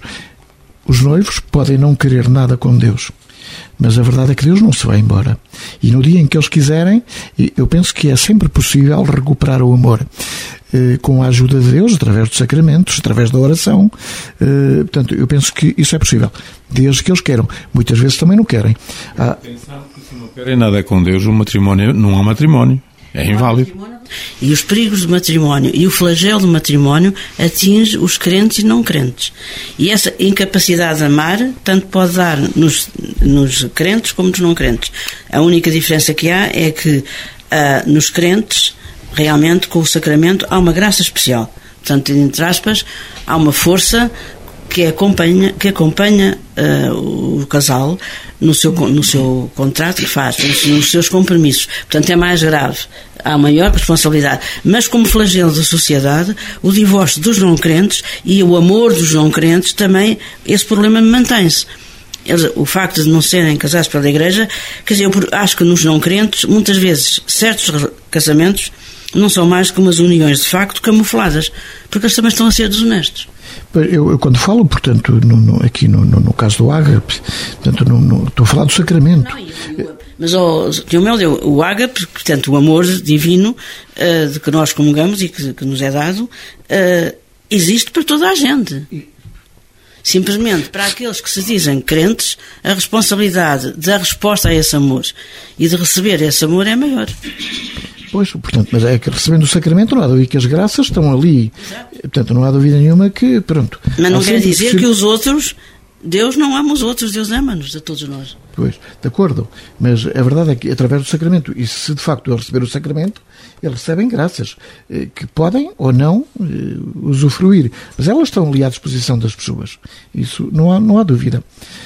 [SPEAKER 1] Os noivos podem não querer nada com Deus, mas a verdade é que Deus não se vai embora. E no dia em que eles quiserem, eu penso que é sempre possível recuperar o amor, eh, com a ajuda de Deus, através dos sacramentos, através da oração. Eh, portanto, eu penso que isso é possível, desde que eles queiram. Muitas vezes também não querem. Ah,
[SPEAKER 3] Se não querem nada com Deus, o matrimónio não há matrimónio. É inválido.
[SPEAKER 2] E os perigos do matrimónio e o flagelo do matrimónio atinge os crentes e não crentes. E essa incapacidade de amar tanto pode dar nos, nos crentes como nos não crentes. A única diferença que há é que uh, nos crentes, realmente, com o sacramento, há uma graça especial. Portanto, entre aspas, há uma força que acompanha, que acompanha uh, o casal no seu, no seu contrato que faz, nos seus compromissos. Portanto, é mais grave, há maior responsabilidade. Mas, como flagelo da sociedade, o divórcio dos não-crentes e o amor dos não-crentes também, esse problema mantém-se. Eles, o facto de não serem casados pela Igreja, quer dizer, eu acho que nos não-crentes, muitas vezes, certos casamentos não são mais que umas uniões de facto camufladas, porque eles também estão a ser desonestos.
[SPEAKER 1] Eu, eu quando falo, portanto, no, no, aqui no, no, no caso do ágape, portanto, no, no, estou a falar do sacramento.
[SPEAKER 2] Não, eu, mas, oh, Senhor Mel, o ágape, portanto, o amor divino uh, de que nós comungamos e que, que nos é dado, uh, existe para toda a gente. Simplesmente, para aqueles que se dizem crentes, a responsabilidade da resposta a esse amor e de receber esse amor é maior.
[SPEAKER 1] Pois, portanto, mas é que recebendo o sacramento não há dúvida que as graças estão ali. Exato. Portanto, não há dúvida nenhuma que, pronto.
[SPEAKER 2] Mas não quer dizer que os outros, Deus não ama os outros, Deus ama-nos, a todos nós.
[SPEAKER 1] Pois, de acordo. Mas a verdade é que, através do sacramento, e se de facto eles receber o sacramento, eles recebem graças, que podem ou não usufruir. Mas elas estão ali à disposição das pessoas. Isso não há, não há dúvida.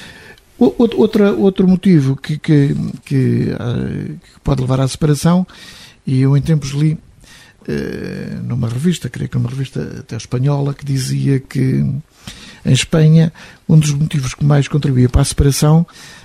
[SPEAKER 1] Outra, outro motivo que, que, que, que pode levar à separação. E eu, em tempos, li uh, numa revista, creio que numa revista até espanhola, que dizia que, em Espanha, um dos motivos que mais contribuía para a separação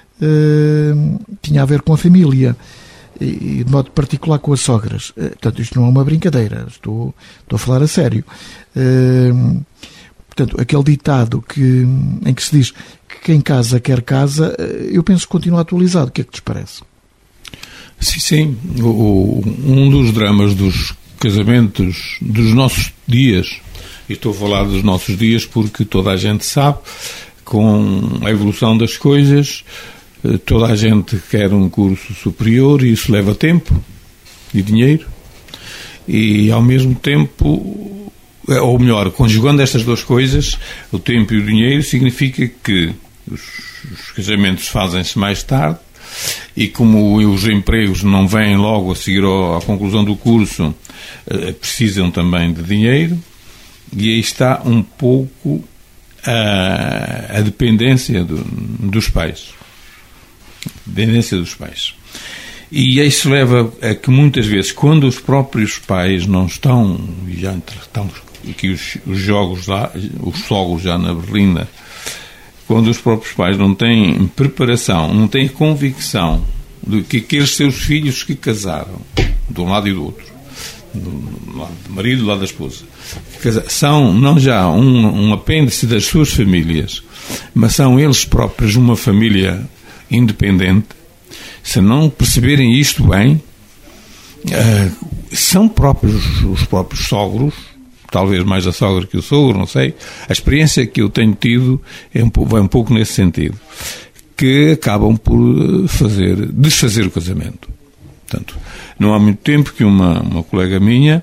[SPEAKER 1] uh, tinha a ver com a família, e, de modo particular com as sogras. Uh, portanto, isto não é uma brincadeira, estou, estou a falar a sério. Uh, Portanto, aquele ditado que, em que se diz que quem casa quer casa, eu penso que continua atualizado. O que é que te parece?
[SPEAKER 3] Sim, sim. O, um dos dramas dos casamentos dos nossos dias, e estou a falar dos nossos dias porque toda a gente sabe, com a evolução das coisas, toda a gente quer um curso superior e isso leva tempo e dinheiro, e ao mesmo tempo, ou melhor, conjugando estas duas coisas, o tempo e o dinheiro, significa que os, os casamentos fazem-se mais tarde, e como os empregos não vêm logo a seguir ao, à conclusão do curso, eh, precisam também de dinheiro, e aí está um pouco a, a dependência do, dos pais. Dependência dos pais. E isso leva a que muitas vezes, quando os próprios pais não estão, já estão aqui os, os jogos lá, os sogros já na berlinda, quando os próprios pais não têm preparação, não têm convicção de que aqueles seus filhos que casaram, de um lado e do outro, do lado do marido e do lado da esposa, são não já um, um apêndice das suas famílias, mas são eles próprios uma família independente, se não perceberem isto bem, uh, são próprios os próprios sogros, talvez mais a sogra que o sogro, não sei, a experiência que eu tenho tido é um, vai um pouco nesse sentido, que acabam por fazer, desfazer o casamento. Portanto, não há muito tempo que uma, uma colega minha,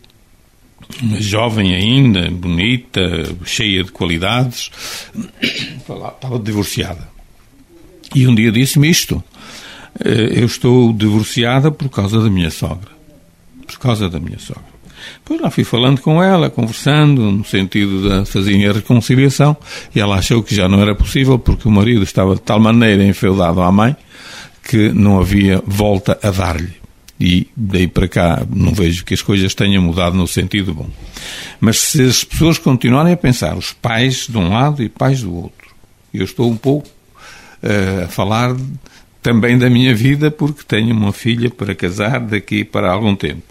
[SPEAKER 3] uma jovem ainda, bonita, cheia de qualidades, estava divorciada. E um dia disse-me isto: eu estou divorciada por causa da minha sogra. Por causa da minha sogra. Depois lá fui falando com ela, conversando, no sentido de fazer a reconciliação, e ela achou que já não era possível, porque o marido estava de tal maneira enfeudado à mãe, que não havia volta a dar-lhe. E daí para cá não vejo que as coisas tenham mudado no sentido bom. Mas se as pessoas continuarem a pensar, os pais de um lado e pais do outro, eu estou um pouco uh, a falar também da minha vida, porque tenho uma filha para casar daqui para algum tempo.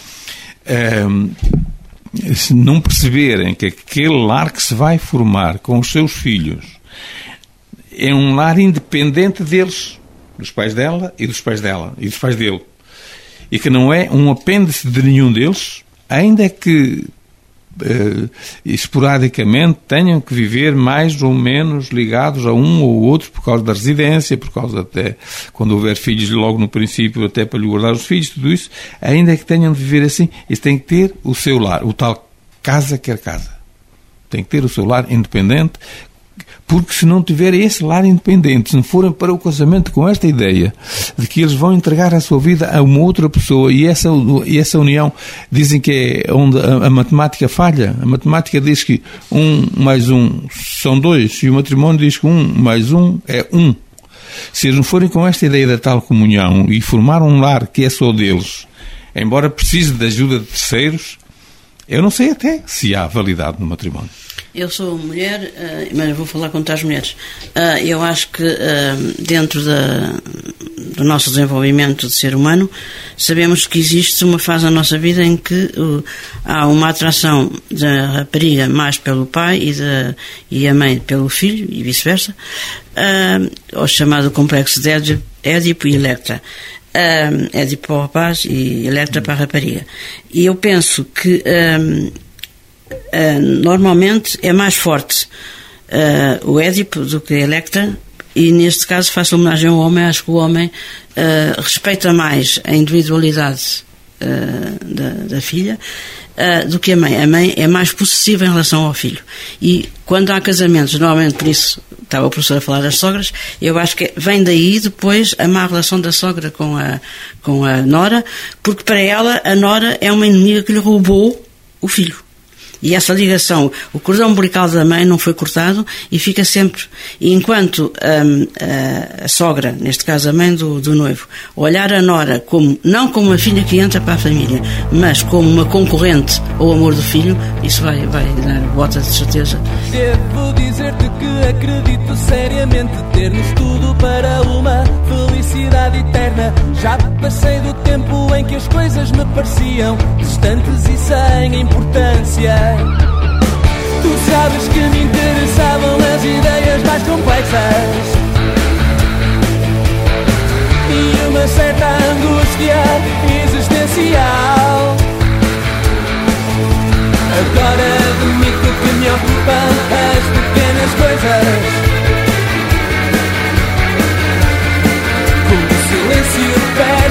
[SPEAKER 3] Um, se não perceberem que aquele lar que se vai formar com os seus filhos é um lar independente deles, dos pais dela e dos pais dela e dos pais dele, e que não é um apêndice de nenhum deles, ainda que uh, esporadicamente tenham que viver mais ou menos ligados a um ou outro por causa da residência, por causa até, quando houver filhos logo no princípio, até para lhe guardar os filhos, tudo isso, ainda que tenham de viver assim, eles têm que ter o seu lar, o tal casa quer casa. Tem que ter o seu lar independente, porque se não tiverem esse lar independente, se não forem para o casamento com esta ideia de que eles vão entregar a sua vida a uma outra pessoa, e essa, e essa união, dizem que é onde a, a matemática falha. A matemática diz que um mais um são dois, e o matrimónio diz que um mais um é um. Se eles não forem com esta ideia da tal comunhão e formar um lar que é só deles, embora precise de ajuda de terceiros, eu não sei até se há validade no matrimónio.
[SPEAKER 2] Eu sou mulher, mas vou falar contra as mulheres. Eu acho que dentro da, do nosso desenvolvimento de ser humano, sabemos que existe uma fase na nossa vida em que há uma atração da rapariga mais pelo pai e, da, e a mãe pelo filho, e vice-versa, o chamado complexo de Édipo e Electra. Édipo para o rapaz e Electra para a rapariga. E eu penso que Uh, normalmente é mais forte uh, o Édipo do que a Electra, e neste caso faço homenagem ao homem. Acho que o homem uh, respeita mais a individualidade uh, da, da filha uh, do que a mãe. A mãe é mais possessiva em relação ao filho, e quando há casamentos, normalmente, por isso estava o professor a falar das sogras, eu acho que vem daí depois a má relação da sogra com a, com a nora, porque para ela a nora é uma inimiga que lhe roubou o filho. E essa ligação, o cordão umbilical da mãe não foi cortado e fica sempre. E enquanto um, a, a sogra, neste caso a mãe do, do noivo, olhar a nora como, não como uma filha que entra para a família, mas como uma concorrente ao amor do filho, isso vai, vai dar bota de certeza.
[SPEAKER 6] Devo dizer-te que acredito seriamente ter-nos tudo para uma felicidade eterna. Já passei do tempo em que as coisas me pareciam distantes e sem importância. Tu sabes que me interessavam as ideias mais complexas e uma certa angústia existencial. Agora admito que me ocupam as pequenas coisas, como o silêncio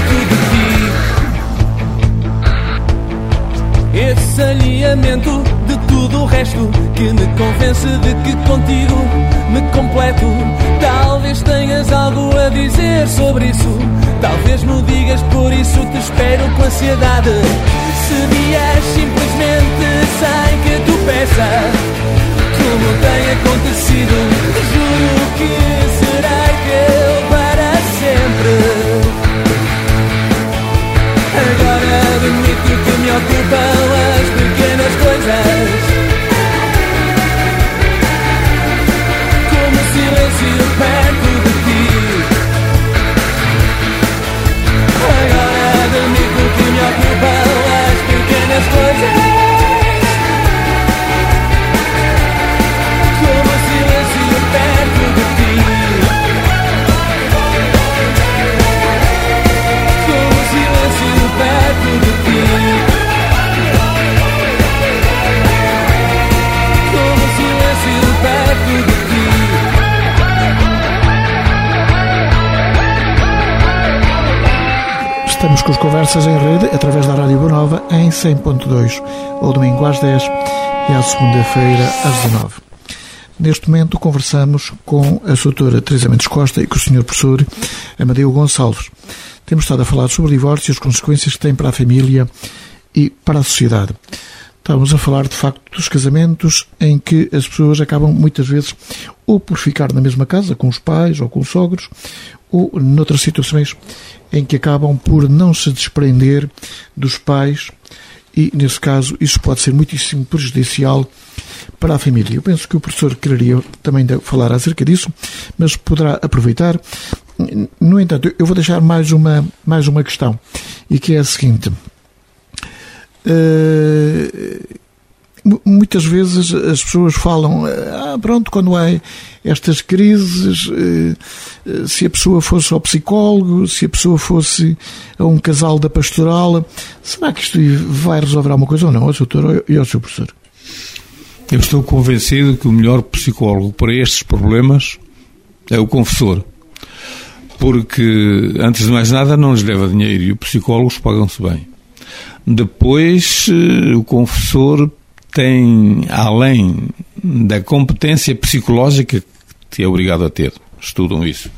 [SPEAKER 6] perto de ti. Esse alinhamento de tudo o resto que me convence de que contigo me completo. Talvez tenhas algo a dizer sobre isso, talvez me digas, por isso te espero com ansiedade. Se vies simplesmente sem que tu peças, como tem acontecido, juro que serei teu para sempre. Agora admito que me ocupam as pequenas coisas, como o silêncio perto de ti. Agora admito que me ocupam as pequenas coisas, como o silêncio perto de ti. Como o silêncio perto de ti. Como o silêncio perto de ti.
[SPEAKER 1] Estamos com as conversas em rede através da Rádio Boa Nova em cem ponto dois, ao domingo às dez e à segunda-feira às dezanove. Neste momento conversamos com a doutora Teresa Mendes Costa e com o senhor professor Amadeu Gonçalves. Temos estado a falar sobre o divórcio e as consequências que tem para a família e para a sociedade. Estamos a falar, de facto, dos casamentos em que as pessoas acabam, muitas vezes, ou por ficar na mesma casa, com os pais ou com os sogros, ou noutras situações em que acabam por não se desprender dos pais e, nesse caso, isso pode ser muitíssimo prejudicial para a família. Eu penso que o professor quereria também falar acerca disso, mas poderá aproveitar. No entanto, eu vou deixar mais uma, mais uma questão, e que é a seguinte. Uh, muitas vezes as pessoas falam, ah, pronto, quando há estas crises, uh, se a pessoa fosse ao psicólogo, se a pessoa fosse a um casal da pastoral, será que isto vai resolver alguma coisa ou não, ao doutor e ao seu professor?
[SPEAKER 3] Eu estou convencido que o melhor psicólogo para estes problemas é o confessor. Porque, antes de mais nada, não lhes leva dinheiro e os psicólogos pagam-se bem. Depois, o confessor tem, além da competência psicológica que é obrigado a ter, estudam isso,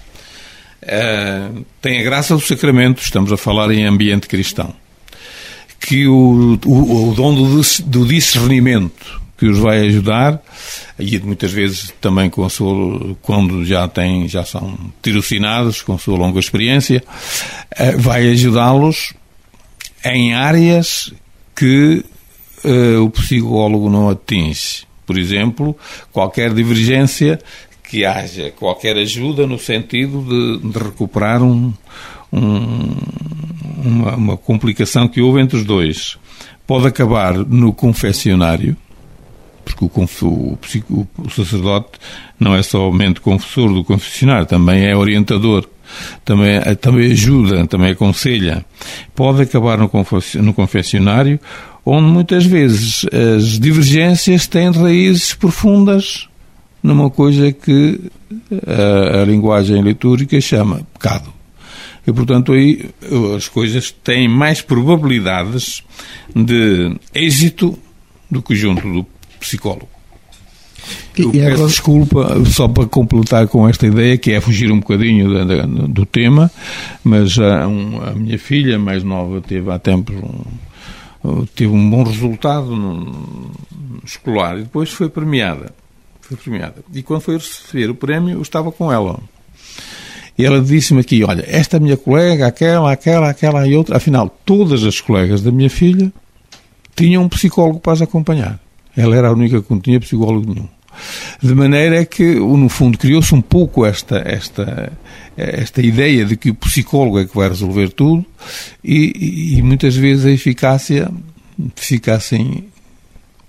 [SPEAKER 3] uh, tem a graça do sacramento, estamos a falar em ambiente cristão, que o, o, o dom do, do discernimento que os vai ajudar, e muitas vezes também com a sua, quando já, têm, já são tirocinados, com a sua longa experiência, uh, vai ajudá-los em áreas que uh, o psicólogo não atinge. Por exemplo, qualquer divergência que haja, qualquer ajuda no sentido de, de recuperar um, um, uma, uma complicação que houve entre os dois. Pode acabar no confessionário, porque o, o, o, o sacerdote não é somente confessor do confessionário, também é orientador. Também, também ajuda, também aconselha. Pode acabar no, no confessionário, onde muitas vezes as divergências têm raízes profundas numa coisa que a, a linguagem litúrgica chama pecado. E, portanto, aí as coisas têm mais probabilidades de êxito do que junto do psicólogo. Eu peço agora... desculpa, só para completar com esta ideia, que é fugir um bocadinho da, da, do tema, mas a, um, a minha filha mais nova teve há tempos um, teve um bom resultado no, no escolar e depois foi premiada. Foi premiada. E quando foi receber o prémio, eu estava com ela. E ela disse-me aqui, olha, esta minha colega, aquela, aquela, aquela e outra, afinal, todas as colegas da minha filha tinham um psicólogo para as acompanhar. Ela era a única que não tinha psicólogo nenhum. De maneira que, no fundo, criou-se um pouco esta, esta, esta ideia de que o psicólogo é que vai resolver tudo e, e muitas vezes a eficácia fica assim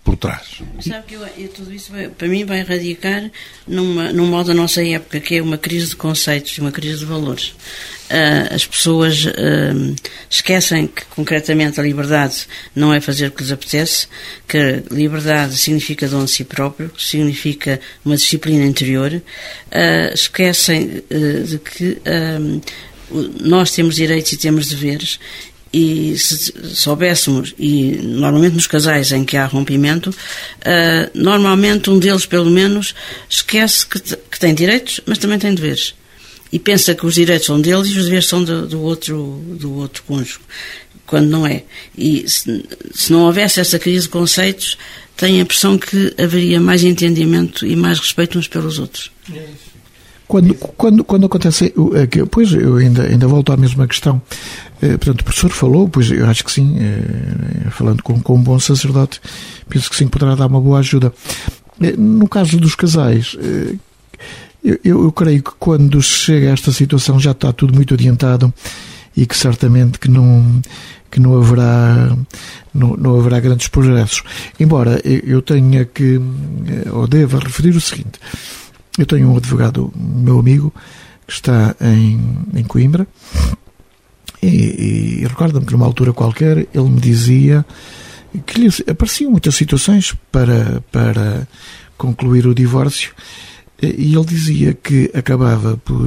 [SPEAKER 3] por trás.
[SPEAKER 2] Sabe que eu, eu, tudo isso vai, para mim vai radicar numa, num modo da nossa época, que é uma crise de conceitos, uma crise de valores. Uh, as pessoas uh, esquecem que concretamente a liberdade não é fazer o que lhes apetece, que liberdade significa dom de si próprio, significa uma disciplina interior, uh, esquecem uh, de que uh, nós temos direitos e temos deveres. E se soubéssemos, e normalmente nos casais em que há rompimento, uh, normalmente um deles, pelo menos, esquece que, te, que tem direitos, mas também tem deveres. E pensa que os direitos são deles e os deveres são do, do, outro, do outro cônjuge, quando não é. E se, se não houvesse essa crise de conceitos, tenho a impressão que haveria mais entendimento e mais respeito uns pelos outros.
[SPEAKER 1] É isso. Quando, quando, quando acontece, pois eu ainda, ainda volto à mesma questão, portanto o professor falou, pois eu acho que sim, falando com, com um bom sacerdote, penso que sim, poderá dar uma boa ajuda. No caso dos casais, eu, eu creio que quando chega a esta situação já está tudo muito adiantado e que certamente que não, que não haverá, não, não haverá grandes progressos. Embora eu tenha que, ou deva referir o seguinte: eu tenho um advogado, meu amigo, que está em, em Coimbra, e, e recordo-me que numa altura qualquer ele me dizia que lhe apareciam muitas situações para, para concluir o divórcio, e ele dizia que acabava por,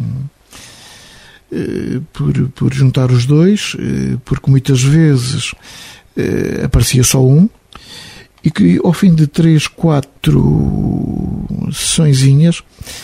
[SPEAKER 1] por, por juntar os dois, porque muitas vezes aparecia só um, e que ao fim de três, quatro sessõezinhas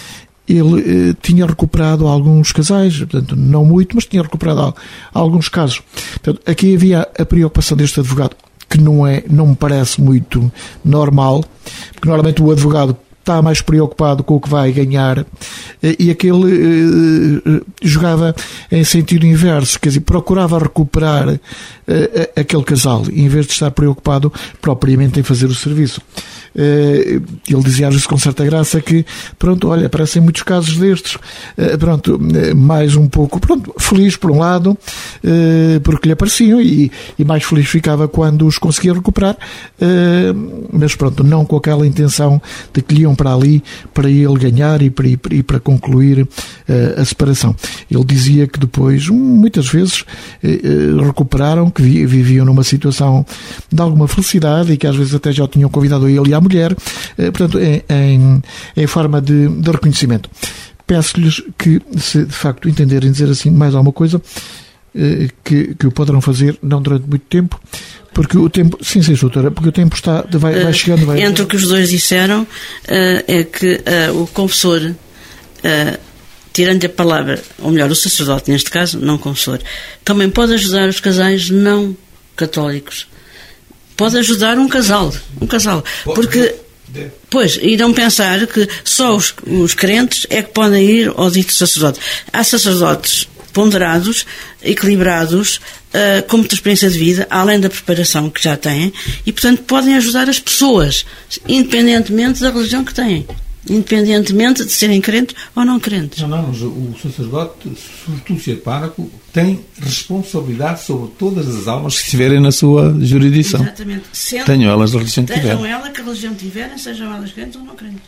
[SPEAKER 1] ele eh, tinha recuperado alguns casais, portanto não muito, mas tinha recuperado al- alguns casos. Portanto, aqui havia a preocupação deste advogado, que não é, não me parece muito normal, porque normalmente o advogado está mais preocupado com o que vai ganhar, e aquele eh, jogava em sentido inverso, quer dizer, procurava recuperar eh, aquele casal, em vez de estar preocupado propriamente em fazer o serviço. Eh, ele dizia às vezes com certa graça que, pronto, olha, aparecem muitos casos destes, eh, pronto, mais um pouco, pronto, feliz por um lado, eh, porque lhe apareciam, e, e mais feliz ficava quando os conseguia recuperar, eh, mas pronto, não com aquela intenção de que lhe iam para ali para ele ganhar e para, e para concluir uh, a separação. Ele dizia que depois, muitas vezes, uh, recuperaram, que vi, viviam numa situação de alguma felicidade e que às vezes até já tinham convidado ele e a mulher, uh, portanto, em, em, em forma de, de reconhecimento. Peço-lhes que, se de facto entenderem dizer assim mais alguma coisa, uh, que, que o poderão fazer, não durante muito tempo, porque o tempo, sim, sim, doutora, porque o tempo está, vai, vai chegando. Vai...
[SPEAKER 2] Entre o que os dois disseram, uh, é que uh, o confessor, uh, tirando a palavra, ou melhor, o sacerdote, neste caso, não confessor, também pode ajudar os casais não católicos. Pode ajudar um casal, um casal, porque, pois, irão pensar que só os, os crentes é que podem ir ao dito sacerdote. Há sacerdotes ponderados, equilibrados, uh, com muita experiência de vida, além da preparação que já têm, e, portanto, podem ajudar as pessoas, independentemente da religião que têm, independentemente de serem crentes ou não crentes.
[SPEAKER 3] Não, não, mas o sacerdote, sobretudo se é pároco, tem responsabilidade sobre todas as almas que estiverem na sua jurisdição.
[SPEAKER 2] Exatamente. Sendo,
[SPEAKER 3] tenham elas a religião que tiverem.
[SPEAKER 2] Tenham elas que a religião tiverem, sejam elas crentes ou não crentes.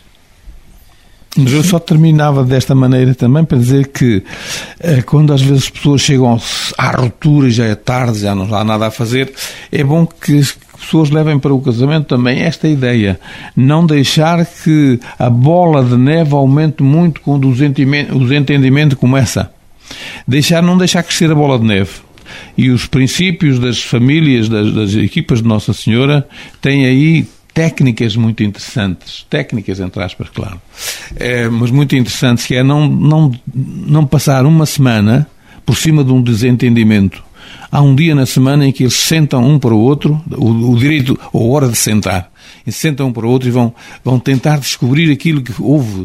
[SPEAKER 3] Mas eu só terminava desta maneira também para dizer que eh, quando às vezes as pessoas chegam à ruptura e já é tarde, já não há nada a fazer, é bom que as pessoas levem para o casamento também esta ideia, não deixar que a bola de neve aumente muito quando o desentendimento começa. Deixar, não deixar crescer a bola de neve. E os princípios das famílias, das, das equipas de Nossa Senhora, têm aí técnicas muito interessantes, técnicas entre aspas, claro, é, mas muito interessantes, que é não, não, não passar uma semana por cima de um desentendimento. Há um dia na semana em que eles sentam um para o outro, o, o direito ou hora de sentar, e sentam um para o outro e vão, vão tentar descobrir aquilo que houve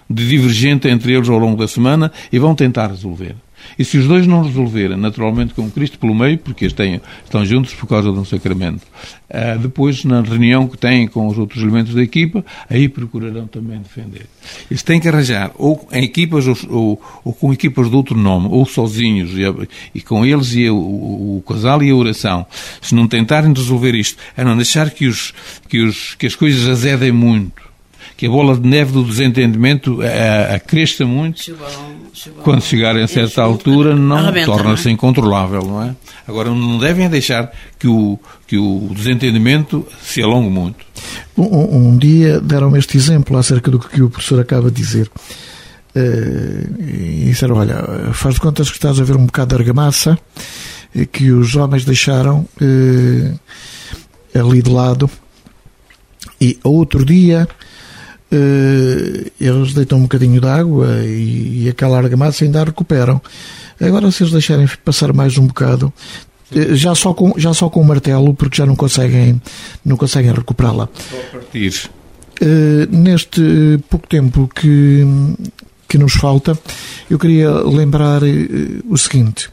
[SPEAKER 3] de divergente entre eles ao longo da semana e vão tentar resolver. E se os dois não resolverem, naturalmente com Cristo pelo meio, porque eles têm, estão juntos por causa de um sacramento, uh, depois na reunião que têm com os outros elementos da equipa, aí procurarão também defender. Eles têm que arranjar, ou em equipas, ou, ou, ou com equipas de outro nome, ou sozinhos, e, e com eles e o, o, o casal e a oração. Se não tentarem resolver isto, é não deixar que, os, que, os, que as coisas azedem muito, que a bola de neve do desentendimento a, a cresça muito, se o balão, se o balão, quando chegarem a certa altura, não torna-se incontrolável, não é? Agora, não devem deixar que o, que o desentendimento se alongue muito.
[SPEAKER 1] Um, um dia deram-me este exemplo acerca do que o professor acaba de dizer. Uh, e disseram, olha, faz de contas que estás a ver um bocado de argamassa que os homens deixaram uh, ali de lado, e outro dia Uh, eles deitam um bocadinho de água e, e aquela argamassa ainda a recuperam. Agora, se eles deixarem passar mais um bocado, uh, já só com já só com o martelo, porque já não conseguem não conseguem recuperá-la.
[SPEAKER 3] Só a partir.
[SPEAKER 1] Uh, neste pouco tempo que que nos falta, eu queria lembrar uh, o seguinte.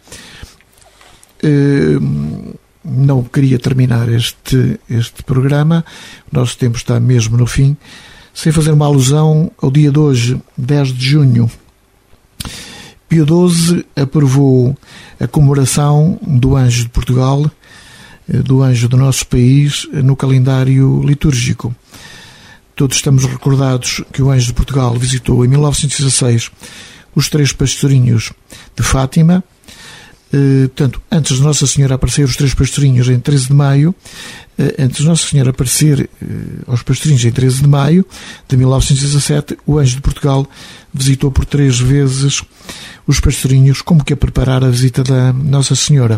[SPEAKER 1] Uh, não queria terminar este este programa. O nosso tempo está mesmo no fim, sem fazer uma alusão ao dia de hoje, dez de junho. Pio doze aprovou a comemoração do Anjo de Portugal, do Anjo do nosso país, no calendário litúrgico. Todos estamos recordados que o Anjo de Portugal visitou em mil novecentos e dezasseis os Três Pastorinhos de Fátima. Portanto, antes de Nossa Senhora aparecer os Três Pastorinhos em treze de maio, antes de Nossa Senhora aparecer aos Pastorinhos em treze de maio de mil novecentos e dezassete, o Anjo de Portugal visitou por três vezes os Pastorinhos, como que a preparar a visita da Nossa Senhora.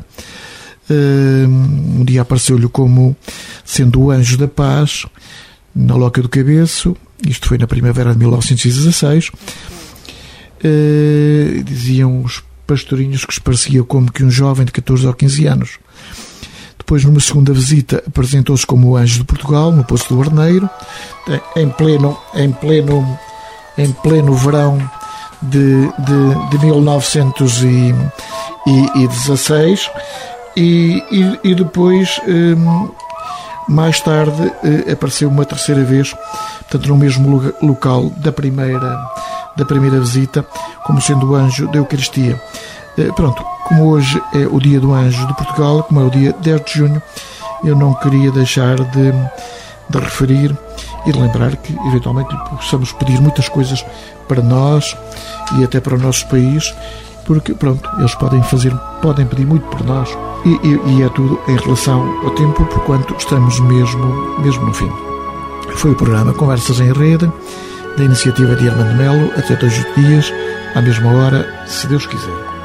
[SPEAKER 1] Um dia apareceu-lhe como sendo o Anjo da Paz na Loca do Cabeço, isto foi na primavera de mil novecentos e dezasseis. Diziam os Pastorinhos que se parecia como que um jovem de catorze ou quinze anos. Depois, numa segunda visita, apresentou-se como o Anjo de Portugal, no Poço do Arneiro, em pleno, em pleno, em pleno verão de, de, de mil novecentos e dezasseis, e, e, e depois, um, mais tarde, uh, apareceu uma terceira vez, portanto, no mesmo lugar, local da primeira, da primeira visita, como sendo o Anjo da Eucaristia. Uh, pronto, como hoje é o dia do Anjo de Portugal, como é o dia dez de junho, eu não queria deixar de, de referir e de lembrar que, eventualmente, possamos pedir muitas coisas para nós e até para o nosso país, porque, pronto, eles podem fazer, podem pedir muito por nós, e, e, e é tudo em relação ao tempo, porquanto estamos mesmo, mesmo no fim. Foi o programa Conversas em Rede, da iniciativa de Armando Melo, até dois dias, à mesma hora, se Deus quiser.